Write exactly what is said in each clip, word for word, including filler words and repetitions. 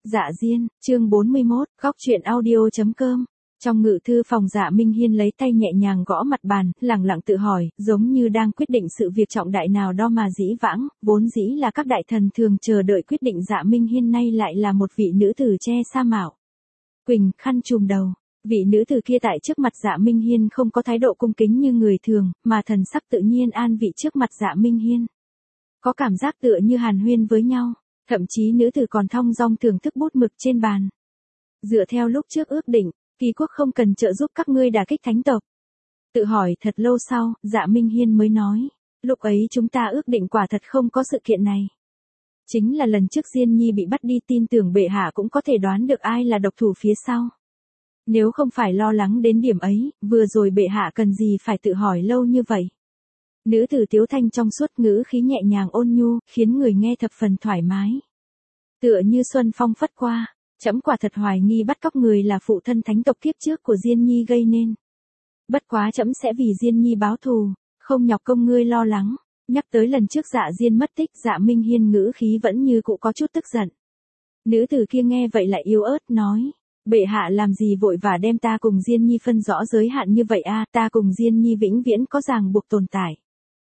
Dạ Diên, chương bốn mươi mốt, góc truyện audio.com. Trong ngự thư phòng Dạ Minh Hiên lấy tay nhẹ nhàng gõ mặt bàn, lẳng lặng tự hỏi, giống như đang quyết định sự việc trọng đại nào đó mà dĩ vãng, vốn dĩ là các đại thần thường chờ đợi quyết định. Dạ Minh Hiên nay lại là một vị nữ tử che sa mạo Quỳnh, khăn trùm đầu. Vị nữ tử kia tại trước mặt Dạ Minh Hiên không có thái độ cung kính như người thường, mà thần sắc tự nhiên an vị trước mặt Dạ Minh Hiên. Có cảm giác tựa như hàn huyên với nhau. Thậm chí nữ tử còn thong dong thưởng thức bút mực trên bàn. Dựa theo lúc trước ước định, Kỳ quốc không cần trợ giúp các ngươi đả kích thánh tộc. Tự hỏi thật lâu sau, Dạ Minh Hiên mới nói, lúc ấy chúng ta ước định quả thật không có sự kiện này. Chính là lần trước Diên Nhi bị bắt đi, tin tưởng bệ hạ cũng có thể đoán được ai là độc thủ phía sau. Nếu không phải lo lắng đến điểm ấy, vừa rồi bệ hạ cần gì phải tự hỏi lâu như vậy. Nữ tử tiếu thanh trong suốt, ngữ khí nhẹ nhàng ôn nhu, khiến người nghe thập phần thoải mái. Tựa như xuân phong phất qua, trẫm quả thật hoài nghi bắt cóc người là phụ thân thánh tộc kiếp trước của Diên Nhi gây nên. Bất quá trẫm sẽ vì Diên Nhi báo thù, không nhọc công ngươi lo lắng. Nhắc tới lần trước Dạ Diên mất tích, Dạ Minh Hiên ngữ khí vẫn như cũ có chút tức giận. Nữ tử kia nghe vậy lại yếu ớt nói, bệ hạ làm gì vội vã đem ta cùng Diên Nhi phân rõ giới hạn như vậy a, ta cùng Diên Nhi vĩnh viễn có ràng buộc tồn tại.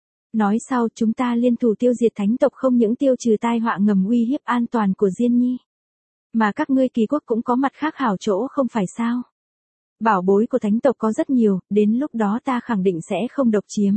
Nói sau chúng ta liên thủ tiêu diệt thánh tộc, không những tiêu trừ tai họa ngầm uy hiếp an toàn của Diên Nhi, mà các ngươi Kỳ quốc cũng có mặt khác hảo chỗ không phải sao. Bảo bối của thánh tộc có rất nhiều, đến lúc đó ta khẳng định sẽ không độc chiếm.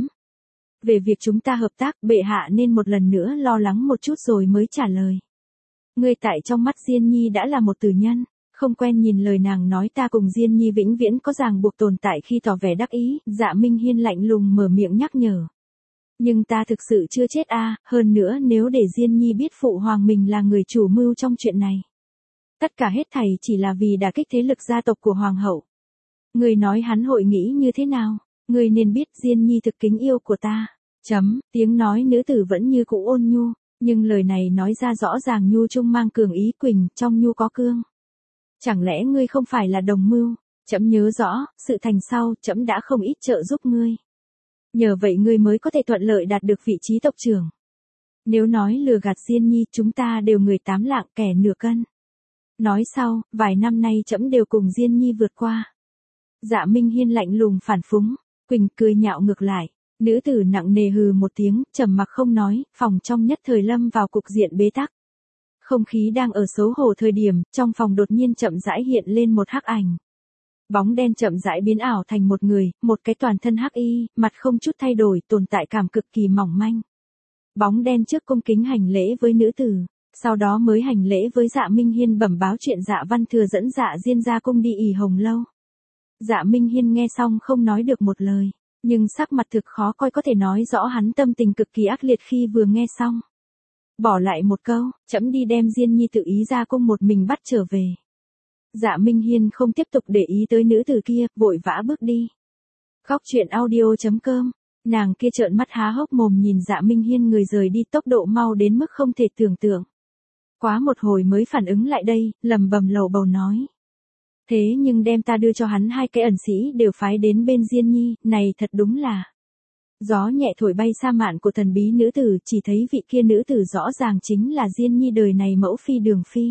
Về việc chúng ta hợp tác, bệ hạ nên một lần nữa lo lắng một chút rồi mới trả lời. Ngươi tại trong mắt Diên Nhi đã là một tử nhân, không quen nhìn lời nàng nói ta cùng Diên Nhi vĩnh viễn có ràng buộc tồn tại khi tỏ vẻ đắc ý. Dạ Minh Hiên lạnh lùng mở miệng nhắc nhở. Nhưng ta thực sự chưa chết a, à, hơn nữa nếu để Diên Nhi biết phụ hoàng mình là người chủ mưu trong chuyện này. Tất cả hết thảy chỉ là vì đả kích thế lực gia tộc của hoàng hậu. Người nói hắn hội nghĩ như thế nào, người nên biết Diên Nhi thực kính yêu của ta. Chấm, tiếng nói nữ tử vẫn như cũ ôn nhu, nhưng lời này nói ra rõ ràng nhu trung mang cường ý. Quỳnh, trong nhu có cương. Chẳng lẽ ngươi không phải là đồng mưu? Chấm nhớ rõ, sự thành sau, chấm đã không ít trợ giúp ngươi. Nhờ vậy ngươi mới có thể thuận lợi đạt được vị trí tộc trưởng. Nếu nói lừa gạt Diên Nhi, chúng ta đều người tám lạng kẻ nửa cân. Nói sau, vài năm nay trẫm đều cùng Diên Nhi vượt qua. Dạ Minh Hiên lạnh lùng phản phúng, Quỳnh cười nhạo ngược lại. Nữ tử nặng nề hừ một tiếng, trầm mặc không nói, phòng trong nhất thời lâm vào cục diện bế tắc. Không khí đang ở xấu hổ thời điểm, trong phòng đột nhiên chậm rãi hiện lên một hắc ảnh. Bóng đen chậm rãi biến ảo thành một người, một cái toàn thân hắc y, mặt không chút thay đổi, tồn tại cảm cực kỳ mỏng manh. Bóng đen trước cung kính hành lễ với nữ tử, sau đó mới hành lễ với Dạ Minh Hiên, bẩm báo chuyện Dạ Văn Thừa dẫn Dạ Diên ra cung đi ỉ Hồng Lâu. Dạ Minh Hiên nghe xong không nói được một lời, nhưng sắc mặt thực khó coi, có thể nói rõ hắn tâm tình cực kỳ ác liệt khi vừa nghe xong. Bỏ lại một câu, trẫm đi đem Diên Nhi tự ý ra cung một mình bắt trở về. Dạ Minh Hiên không tiếp tục để ý tới nữ tử kia, vội vã bước đi. Góc truyện audio.com. Nàng kia trợn mắt há hốc mồm nhìn Dạ Minh Hiên người rời đi, tốc độ mau đến mức không thể tưởng tượng. Quá một hồi mới phản ứng lại đây, lầm bầm lầu bầu nói. Thế nhưng đem ta đưa cho hắn hai cái ẩn sĩ đều phái đến bên Diên Nhi, này thật đúng là. Gió nhẹ thổi bay sa mạn của thần bí nữ tử, chỉ thấy vị kia nữ tử rõ ràng chính là Diên Nhi đời này mẫu phi Đường Phi.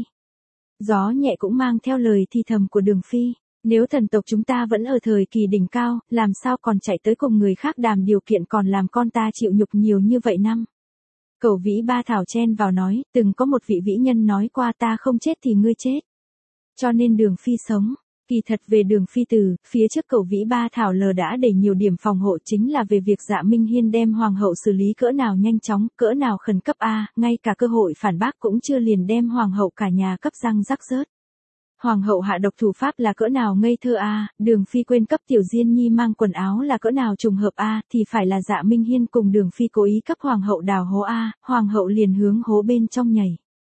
Gió nhẹ cũng mang theo lời thi thầm của Đường Phi, nếu thần tộc chúng ta vẫn ở thời kỳ đỉnh cao, làm sao còn chạy tới cùng người khác đàm điều kiện, còn làm con ta chịu nhục nhiều như vậy năm. Cẩu Vĩ Ba Thảo chen vào nói, từng có một vị vĩ nhân nói qua, ta không chết thì ngươi chết. Cho nên Đường Phi sống. Kỳ thật về Đường Phi tử, phía trước Cẩu Vĩ Ba Thảo lờ đã để nhiều điểm phòng hộ, chính là về việc Dạ Minh Hiên đem hoàng hậu xử lý cỡ nào nhanh chóng, cỡ nào khẩn cấp a, à, ngay cả cơ hội phản bác cũng chưa liền đem hoàng hậu cả nhà cấp răng rắc rớt. Hoàng hậu hạ độc thủ pháp là cỡ nào ngây thơ a, à, Đường Phi quên cấp tiểu Diên Nhi mang quần áo là cỡ nào trùng hợp a, à, thì phải là Dạ Minh Hiên cùng Đường Phi cố ý cấp hoàng hậu đào hố a, à, hoàng hậu liền hướng hố bên trong nhảy.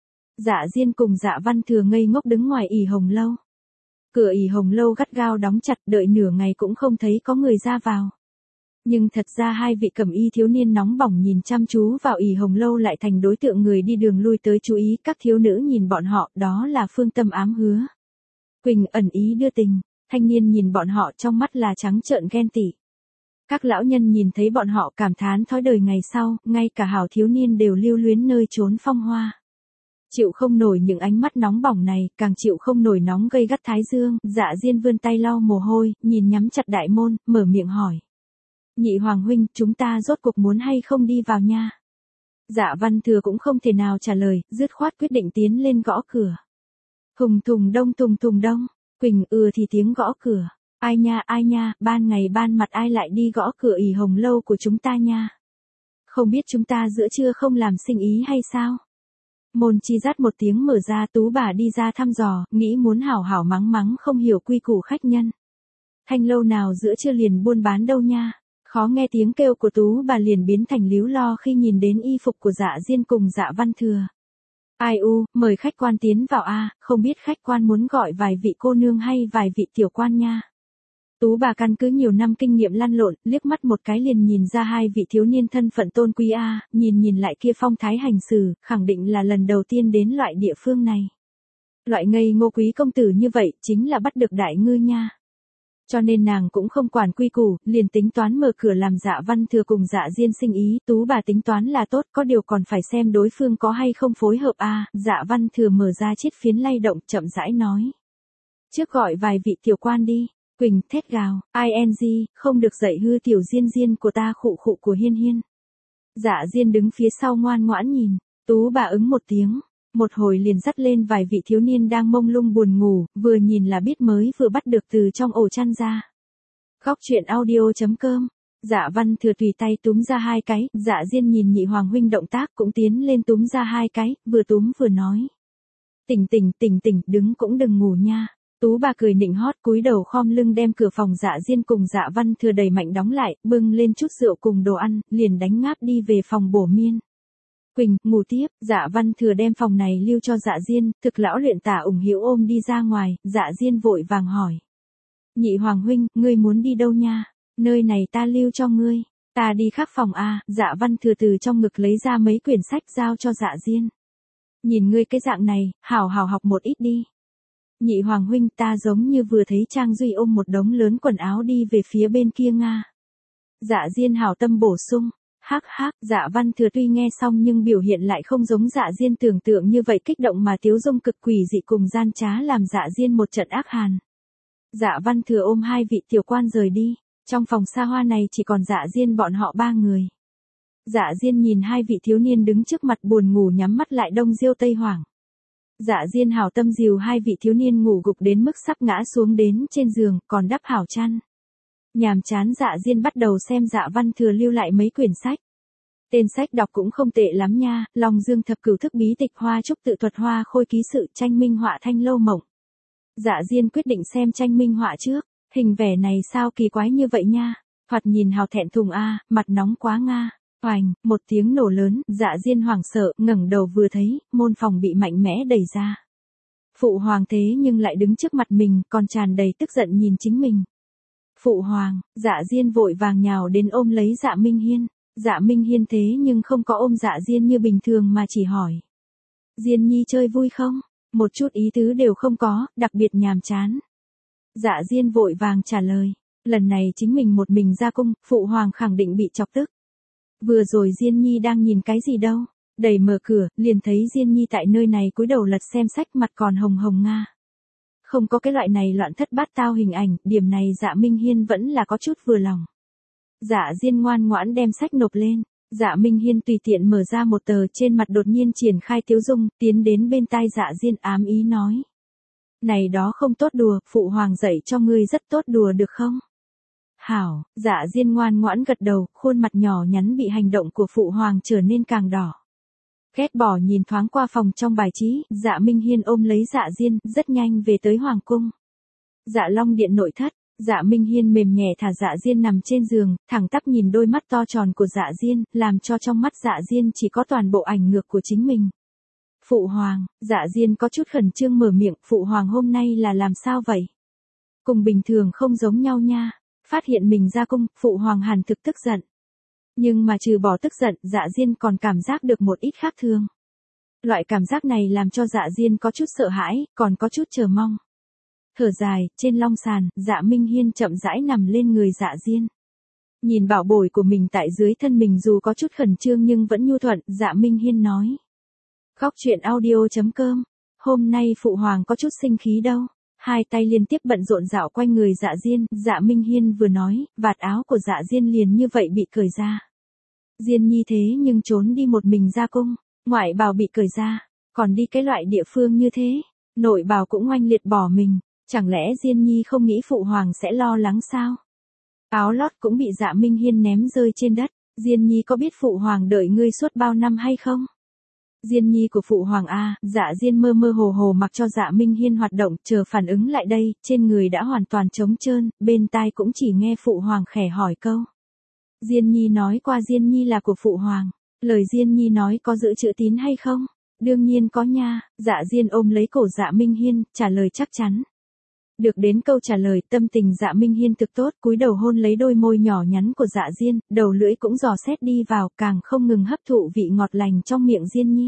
Dạ Diên cùng Dạ Văn Thừa ngây ngốc đứng ngoài ỉ Hồng Lâu. Cửa ỉ Hồng Lâu gắt gao đóng chặt, đợi nửa ngày cũng không thấy có người ra vào. Nhưng thật ra hai vị cẩm y thiếu niên nóng bỏng nhìn chăm chú vào ỉ Hồng Lâu lại thành đối tượng người đi đường lui tới chú ý. Các thiếu nữ nhìn bọn họ, đó là phương tâm ám hứa. Quỳnh ẩn ý đưa tình, thanh niên nhìn bọn họ trong mắt là trắng trợn ghen tị. Các lão nhân nhìn thấy bọn họ cảm thán thói đời ngày sau, ngay cả hảo thiếu niên đều lưu luyến nơi trốn phong hoa. Chịu không nổi những ánh mắt nóng bỏng này, càng chịu không nổi nóng gây gắt thái dương, Dạ Diên vươn tay lau mồ hôi, nhìn nhắm chặt đại môn, mở miệng hỏi. Nhị Hoàng huynh, chúng ta rốt cuộc muốn hay không đi vào nha? Dạ Văn Thừa cũng không thể nào trả lời, dứt khoát quyết định tiến lên gõ cửa. Thùng thùng đông thùng thùng đông, Quỳnh ừa thì tiếng gõ cửa. Ai nha ai nha, ban ngày ban mặt ai lại đi gõ cửa ỉ hồng lâu của chúng ta nha? Không biết chúng ta giữa trưa không làm sinh ý hay sao? Môn chi rát một tiếng mở ra, Tú bà đi ra thăm dò, nghĩ muốn hảo hảo mắng mắng không hiểu quy củ khách nhân. Thanh lâu nào giữa trưa liền buôn bán đâu nha? Khó nghe tiếng kêu của Tú bà liền biến thành líu lo khi nhìn đến y phục của Dạ Diên cùng Dạ Văn Thừa. Ai u, mời khách quan tiến vào a, không biết khách quan muốn gọi vài vị cô nương hay vài vị tiểu quan nha. Tú bà căn cứ nhiều năm kinh nghiệm lăn lộn, liếc mắt một cái liền nhìn ra hai vị thiếu niên thân phận tôn quý a, nhìn nhìn lại kia phong thái hành xử, khẳng định là lần đầu tiên đến loại địa phương này. Loại ngây ngô quý công tử như vậy, chính là bắt được đại ngư nha. Cho nên nàng cũng không quản quy củ, liền tính toán mở cửa làm Dạ Văn Thừa cùng Dạ Diên sinh ý, Tú bà tính toán là tốt, có điều còn phải xem đối phương có hay không phối hợp a. Dạ Văn Thừa mở ra chiếc phiến lay động, chậm rãi nói. Trước gọi vài vị tiểu quan đi. Quỳnh thét gào, ing, không được dạy hư tiểu Diên Diên của ta, khụ khụ của Hiên Hiên. Dạ Diên đứng phía sau ngoan ngoãn nhìn, Tú bà ứng một tiếng, một hồi liền dắt lên vài vị thiếu niên đang mông lung buồn ngủ, vừa nhìn là biết mới vừa bắt được từ trong ổ chăn ra. Góc truyện audio.com, Dạ Văn Thừa tùy tay túm ra hai cái, Dạ Diên nhìn nhị hoàng huynh động tác cũng tiến lên túm ra hai cái, vừa túm vừa nói. Tỉnh tỉnh tỉnh tỉnh, đứng cũng đừng ngủ nha. Tú bà cười nịnh hót, cúi đầu khom lưng đem cửa phòng Dạ Diên cùng Dạ Văn Thừa đẩy mạnh đóng lại, bưng lên chút rượu cùng đồ ăn, liền đánh ngáp đi về phòng bổ miên. Quỳnh, ngủ tiếp. Dạ Văn Thừa đem phòng này lưu cho Dạ Diên, thực lão luyện tả ủng hữu ôm đi ra ngoài, Dạ Diên vội vàng hỏi. Nhị hoàng huynh, ngươi muốn đi đâu nha? Nơi này ta lưu cho ngươi. Ta đi khác phòng a. Dạ Văn Thừa từ trong ngực lấy ra mấy quyển sách giao cho Dạ Diên. Nhìn ngươi cái dạng này, hảo hảo học một ít đi. Nhị hoàng huynh, ta giống như vừa thấy Trang Duy ôm một đống lớn quần áo đi về phía bên kia Nga. Dạ Diên hảo tâm bổ sung. Hắc hắc, Dạ Văn Thừa tuy nghe xong nhưng biểu hiện lại không giống Dạ Diên tưởng tượng như vậy, kích động mà tiếu dung cực quỷ dị cùng gian trá làm Dạ Diên một trận ác hàn. Dạ Văn Thừa ôm hai vị tiểu quan rời đi, trong phòng xa hoa này chỉ còn Dạ Diên bọn họ ba người. Dạ Diên nhìn hai vị thiếu niên đứng trước mặt buồn ngủ nhắm mắt lại đông diêu tây hoảng. Dạ Diên hảo tâm dìu hai vị thiếu niên ngủ gục đến mức sắp ngã xuống đến trên giường, còn đắp hảo chăn. Nhàm chán Dạ Diên bắt đầu xem Dạ Văn Thừa lưu lại mấy quyển sách. Tên sách đọc cũng không tệ lắm nha, Long Dương thập cửu thức bí tịch hoa trúc tự thuật hoa khôi ký sự tranh minh họa thanh lâu mộng. Dạ Diên quyết định xem tranh minh họa trước, hình vẽ này sao kỳ quái như vậy nha, thoạt nhìn hào thẹn thùng a, mặt nóng quá nga. Oành, một tiếng nổ lớn, Dạ Diên hoảng sợ, ngẩng đầu vừa thấy, môn phòng bị mạnh mẽ đẩy ra. Phụ hoàng thế nhưng lại đứng trước mặt mình, còn tràn đầy tức giận nhìn chính mình. Phụ hoàng, Dạ Diên vội vàng nhào đến ôm lấy Dạ Minh Hiên. Dạ Minh Hiên thế nhưng không có ôm Dạ Diên như bình thường mà chỉ hỏi. Diên nhi chơi vui không? Một chút ý tứ đều không có, đặc biệt nhàm chán. Dạ Diên vội vàng trả lời. Lần này chính mình một mình ra cung, phụ hoàng khẳng định bị chọc tức. Vừa rồi Diên nhi đang nhìn cái gì đâu? Đẩy mở cửa, liền thấy Diên nhi tại nơi này cúi đầu lật xem sách, mặt còn hồng hồng nga. Không có cái loại này loạn thất bát tao hình ảnh, điểm này Dạ Minh Hiên vẫn là có chút vừa lòng. Dạ Diên ngoan ngoãn đem sách nộp lên. Dạ Minh Hiên tùy tiện mở ra một tờ, trên mặt đột nhiên triển khai tiếu dung, tiến đến bên tai Dạ Diên ám ý nói. Này đó không tốt đùa, phụ hoàng dạy cho ngươi rất tốt đùa được không? Hảo, Dạ Diên ngoan ngoãn gật đầu, khuôn mặt nhỏ nhắn bị hành động của phụ hoàng trở nên càng đỏ. Ghét bỏ nhìn thoáng qua phòng trong bài trí, Dạ Minh Hiên ôm lấy Dạ Diên, rất nhanh về tới hoàng cung. Dạ Long điện nội thất. Dạ Minh Hiên mềm nhẹ thả Dạ Diên nằm trên giường, thẳng tắp nhìn đôi mắt to tròn của Dạ Diên, làm cho trong mắt Dạ Diên chỉ có toàn bộ ảnh ngược của chính mình. Phụ hoàng, Dạ Diên có chút khẩn trương mở miệng, phụ hoàng hôm nay là làm sao vậy? Cùng bình thường không giống nhau nha, phát hiện mình ra cung, phụ hoàng hẳn thực tức giận. Nhưng mà trừ bỏ tức giận, Dạ Diên còn cảm giác được một ít khác thường. Loại cảm giác này làm cho Dạ Diên có chút sợ hãi, còn có chút chờ mong. Thở dài, trên long sàn, Dạ Minh Hiên chậm rãi nằm lên người Dạ Diên. Nhìn bảo bối của mình tại dưới thân mình dù có chút khẩn trương nhưng vẫn nhu thuận, Dạ Minh Hiên nói. Góc chuyện audio chấm com. Hôm nay Phụ Hoàng có chút sinh khí đâu. Hai tay liên tiếp bận rộn dạo quanh người Dạ Diên, Dạ Minh Hiên vừa nói, vạt áo của Dạ Diên liền như vậy bị cởi ra. Diên nhi thế nhưng trốn đi một mình ra cung, ngoại bào bị cởi ra, còn đi cái loại địa phương như thế, nội bào cũng oanh liệt bỏ mình, chẳng lẽ Diên nhi không nghĩ Phụ Hoàng sẽ lo lắng sao? Áo lót cũng bị Dạ Minh Hiên ném rơi trên đất, Diên nhi có biết Phụ Hoàng đợi ngươi suốt bao năm hay không? Diên nhi của Phụ Hoàng a, Dạ Diên mơ mơ hồ hồ mặc cho Dạ Minh Hiên hoạt động, chờ phản ứng lại đây, trên người đã hoàn toàn trống trơn, bên tai cũng chỉ nghe Phụ Hoàng khẽ hỏi câu. Diên nhi nói qua Diên nhi là của Phụ Hoàng, lời Diên nhi nói có giữ chữ tín hay không? Đương nhiên có nha, Dạ Diên ôm lấy cổ Dạ Minh Hiên, trả lời chắc chắn. Được đến câu trả lời, tâm tình Dạ Minh Hiên thực tốt, cúi đầu hôn lấy đôi môi nhỏ nhắn của Dạ Diên, đầu lưỡi cũng dò xét đi vào, càng không ngừng hấp thụ vị ngọt lành trong miệng Diên nhi.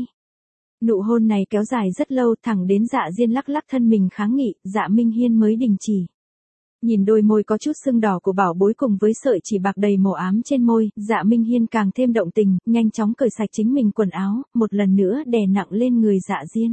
Nụ hôn này kéo dài rất lâu, thẳng đến Dạ Diên lắc lắc thân mình kháng nghị, Dạ Minh Hiên mới đình chỉ. Nhìn đôi môi có chút sưng đỏ của bảo bối cùng với sợi chỉ bạc đầy màu ám trên môi, Dạ Minh Hiên càng thêm động tình, nhanh chóng cởi sạch chính mình quần áo, một lần nữa đè nặng lên người Dạ Diên.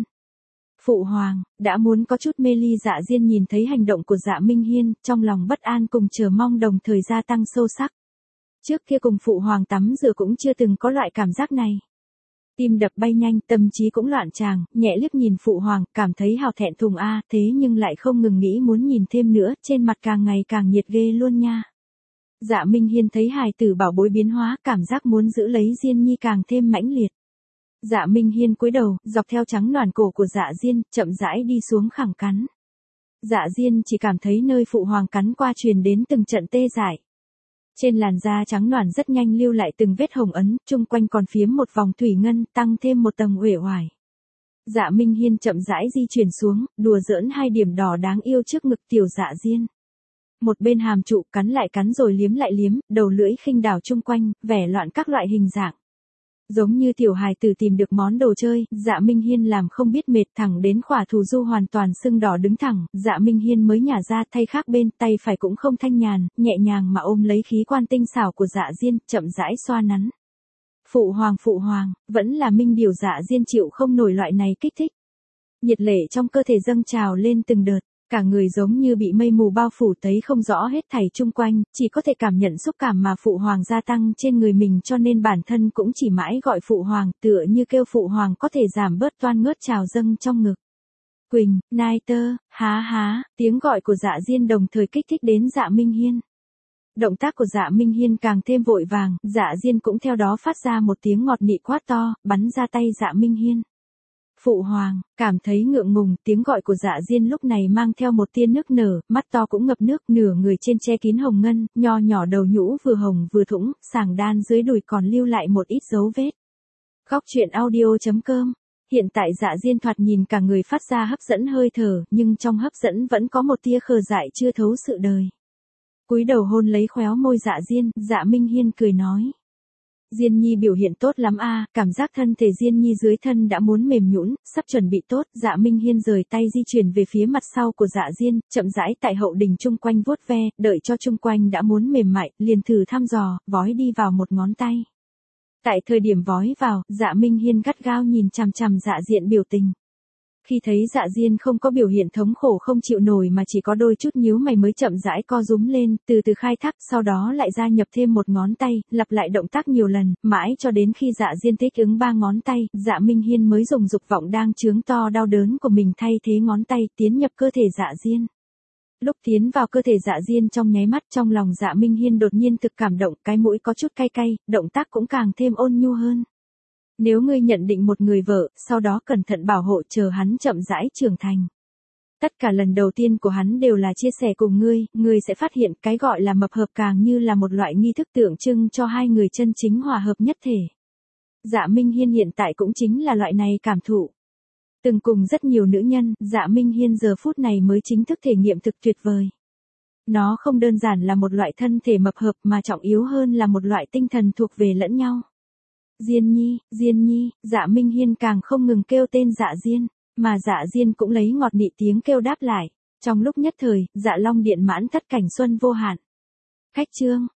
Phụ Hoàng, đã muốn có chút mê ly Dạ Diên nhìn thấy hành động của Dạ Minh Hiên, trong lòng bất an cùng chờ mong đồng thời gia tăng sâu sắc. Trước kia cùng Phụ Hoàng tắm rửa cũng chưa từng có loại cảm giác này. Tim đập bay nhanh, tâm trí cũng loạn tràng, nhẹ liếc nhìn Phụ Hoàng, cảm thấy hào thẹn thùng a, thế nhưng lại không ngừng nghĩ muốn nhìn thêm nữa, trên mặt càng ngày càng nhiệt ghê luôn nha. Dạ Minh Hiên thấy hài tử bảo bối biến hóa, cảm giác muốn giữ lấy Diên nhi càng thêm mãnh liệt. Dạ Minh Hiên cúi đầu, dọc theo trắng nõn cổ của Dạ Diên, chậm rãi đi xuống khẳng cắn. Dạ Diên chỉ cảm thấy nơi Phụ Hoàng cắn qua truyền đến từng trận tê dại. Trên làn da trắng nõn rất nhanh lưu lại từng vết hồng ấn, chung quanh còn phiếm một vòng thủy ngân, tăng thêm một tầng uể oải. Dạ Minh Hiên chậm rãi di chuyển xuống, đùa giỡn hai điểm đỏ đáng yêu trước ngực tiểu Dạ Diên. Một bên hàm trụ, cắn lại cắn rồi liếm lại liếm, đầu lưỡi khinh đảo chung quanh, vẻ loạn các loại hình dạng. Giống như tiểu hài tử tìm được món đồ chơi, Dạ Minh Hiên làm không biết mệt, thẳng đến khỏa thù du hoàn toàn sưng đỏ đứng thẳng, Dạ Minh Hiên mới nhả ra, thay khác bên, tay phải cũng không thanh nhàn, nhẹ nhàng mà ôm lấy khí quan tinh xảo của Dạ Diên, chậm rãi xoa nắn. Phụ Hoàng Phụ Hoàng, vẫn là Minh điều Dạ Diên chịu không nổi loại này kích thích. Nhiệt lệ trong cơ thể dâng trào lên từng đợt. Cả người giống như bị mây mù bao phủ, thấy không rõ hết thảy chung quanh, chỉ có thể cảm nhận xúc cảm mà Phụ Hoàng gia tăng trên người mình, cho nên bản thân cũng chỉ mãi gọi Phụ Hoàng, tựa như kêu Phụ Hoàng có thể giảm bớt toan ngớt trào dâng trong ngực. Quỳnh, nai tơ, há há, tiếng gọi của Dạ Diên đồng thời kích thích đến Dạ Minh Hiên. Động tác của Dạ Minh Hiên càng thêm vội vàng, Dạ Diên cũng theo đó phát ra một tiếng ngọt nị quát to, bắn ra tay Dạ Minh Hiên. Phụ Hoàng, cảm thấy ngượng ngùng, tiếng gọi của Dạ Diên lúc này mang theo một tia nước nở, mắt to cũng ngập nước, nửa người trên che kín hồng ngân, nho nhỏ đầu nhũ vừa hồng vừa thũng, sàng đan dưới đùi còn lưu lại một ít dấu vết. Góc chuyện audio chấm com. Hiện tại Dạ Diên thoạt nhìn cả người phát ra hấp dẫn hơi thở, nhưng trong hấp dẫn vẫn có một tia khờ dại chưa thấu sự đời. Cúi đầu hôn lấy khéo môi Dạ Diên, Dạ Minh Hiên cười nói. Diên nhi biểu hiện tốt lắm a, cảm giác thân thể Diên nhi dưới thân đã muốn mềm nhũn, sắp chuẩn bị tốt, Dạ Minh Hiên rời tay di chuyển về phía mặt sau của Dạ Diên, chậm rãi tại hậu đình chung quanh vuốt ve, đợi cho chung quanh đã muốn mềm mại, liền thử thăm dò, vói đi vào một ngón tay. Tại thời điểm vói vào, Dạ Minh Hiên gắt gao nhìn chằm chằm Dạ Diên biểu tình. Khi thấy Dạ Diên không có biểu hiện thống khổ không chịu nổi mà chỉ có đôi chút nhíu mày mới chậm rãi co rúm lên, từ từ khai thác, sau đó lại gia nhập thêm một ngón tay, lặp lại động tác nhiều lần, mãi cho đến khi Dạ Diên thích ứng ba ngón tay, Dạ Minh Hiên mới dùng dục vọng đang chướng to đau đớn của mình thay thế ngón tay, tiến nhập cơ thể Dạ Diên. Lúc tiến vào cơ thể Dạ Diên trong nháy mắt, trong lòng Dạ Minh Hiên đột nhiên thực cảm động, cái mũi có chút cay cay, động tác cũng càng thêm ôn nhu hơn. Nếu ngươi nhận định một người vợ, sau đó cẩn thận bảo hộ chờ hắn chậm rãi trưởng thành. Tất cả lần đầu tiên của hắn đều là chia sẻ cùng ngươi, ngươi sẽ phát hiện cái gọi là mập hợp càng như là một loại nghi thức tượng trưng cho hai người chân chính hòa hợp nhất thể. Dạ Minh Hiên hiện tại cũng chính là loại này cảm thụ. Từng cùng rất nhiều nữ nhân, Dạ Minh Hiên giờ phút này mới chính thức thể nghiệm thực tuyệt vời. Nó không đơn giản là một loại thân thể mập hợp mà trọng yếu hơn là một loại tinh thần thuộc về lẫn nhau. Diên nhi, Diên nhi, Dạ Minh Hiên càng không ngừng kêu tên Dạ Diên, mà Dạ Diên cũng lấy ngọt nị tiếng kêu đáp lại. Trong lúc nhất thời, Dạ Long Điện mãn thất cảnh xuân vô hạn. Khách chương.